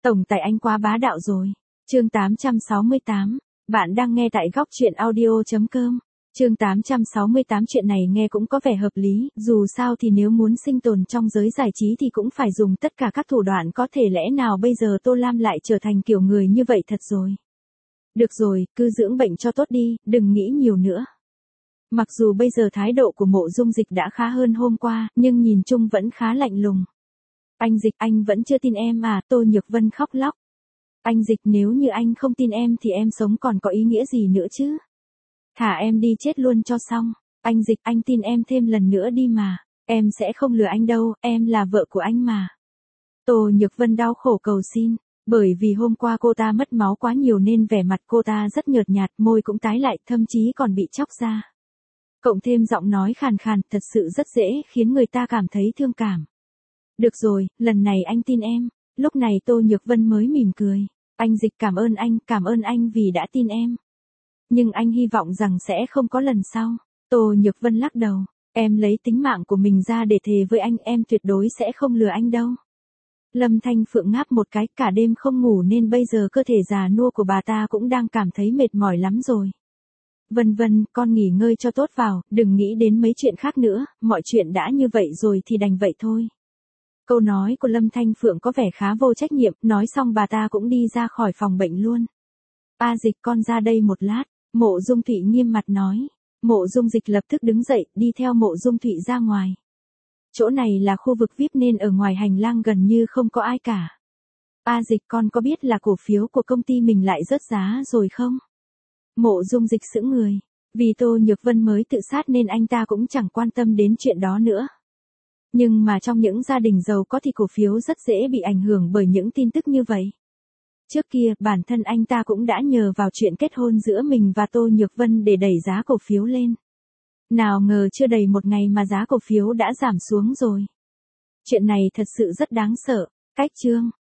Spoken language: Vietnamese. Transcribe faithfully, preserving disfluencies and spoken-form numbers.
Tổng tài anh quá bá đạo rồi. Chương tám trăm sáu mươi tám. Bạn đang nghe tại góc truyện audio chấm com. Chương tám trăm sáu mươi tám, chuyện này nghe cũng có vẻ hợp lý, dù sao thì nếu muốn sinh tồn trong giới giải trí thì cũng phải dùng tất cả các thủ đoạn có thể, lẽ nào bây giờ Tô Lam lại trở thành kiểu người như vậy thật rồi. Được rồi, cứ dưỡng bệnh cho tốt đi, đừng nghĩ nhiều nữa. Mặc dù bây giờ thái độ của Mộ Dung Dịch đã khá hơn hôm qua, nhưng nhìn chung vẫn khá lạnh lùng. Anh Dịch, anh vẫn chưa tin em à? Tô Nhược Vân khóc lóc. Anh Dịch, nếu như anh không tin em thì em sống còn có ý nghĩa gì nữa chứ? Thả em đi chết luôn cho xong. Anh Dịch, anh tin em thêm lần nữa đi mà. Em sẽ không lừa anh đâu, em là vợ của anh mà. Tô Nhược Vân đau khổ cầu xin. Bởi vì hôm qua cô ta mất máu quá nhiều nên vẻ mặt cô ta rất nhợt nhạt, môi cũng tái lại, thậm chí còn bị chóc ra. Cộng thêm giọng nói khàn khàn, thật sự rất dễ khiến người ta cảm thấy thương cảm. Được rồi, lần này anh tin em. Lúc này Tô Nhược Vân mới mỉm cười. Anh Dịch, cảm ơn anh, cảm ơn anh vì đã tin em. Nhưng anh hy vọng rằng sẽ không có lần sau. Tô Nhược Vân lắc đầu. Em lấy tính mạng của mình ra để thề với anh, em tuyệt đối sẽ không lừa anh đâu. Lâm Thanh Phượng ngáp một cái, cả đêm không ngủ nên bây giờ cơ thể già nua của bà ta cũng đang cảm thấy mệt mỏi lắm rồi. Vân Vân, con nghỉ ngơi cho tốt vào, đừng nghĩ đến mấy chuyện khác nữa, mọi chuyện đã như vậy rồi thì đành vậy thôi. Câu nói của Lâm Thanh Phượng có vẻ khá vô trách nhiệm, nói xong bà ta cũng đi ra khỏi phòng bệnh luôn. A Dịch, con ra đây một lát, Mộ Dung Thụy nghiêm mặt nói. Mộ Dung Dịch lập tức đứng dậy, đi theo Mộ Dung Thụy ra ngoài. Chỗ này là khu vực vi ai pi nên ở ngoài hành lang gần như không có ai cả. A Dịch, con có biết là cổ phiếu của công ty mình lại rớt giá rồi không? Mộ Dung Dịch sững người. Vì Tô Nhược Vân mới tự sát nên anh ta cũng chẳng quan tâm đến chuyện đó nữa. Nhưng mà trong những gia đình giàu có thì cổ phiếu rất dễ bị ảnh hưởng bởi những tin tức như vậy. Trước kia, bản thân anh ta cũng đã nhờ vào chuyện kết hôn giữa mình và Tô Nhược Vân để đẩy giá cổ phiếu lên. Nào ngờ chưa đầy một ngày mà giá cổ phiếu đã giảm xuống rồi. Chuyện này thật sự rất đáng sợ. Cách chương.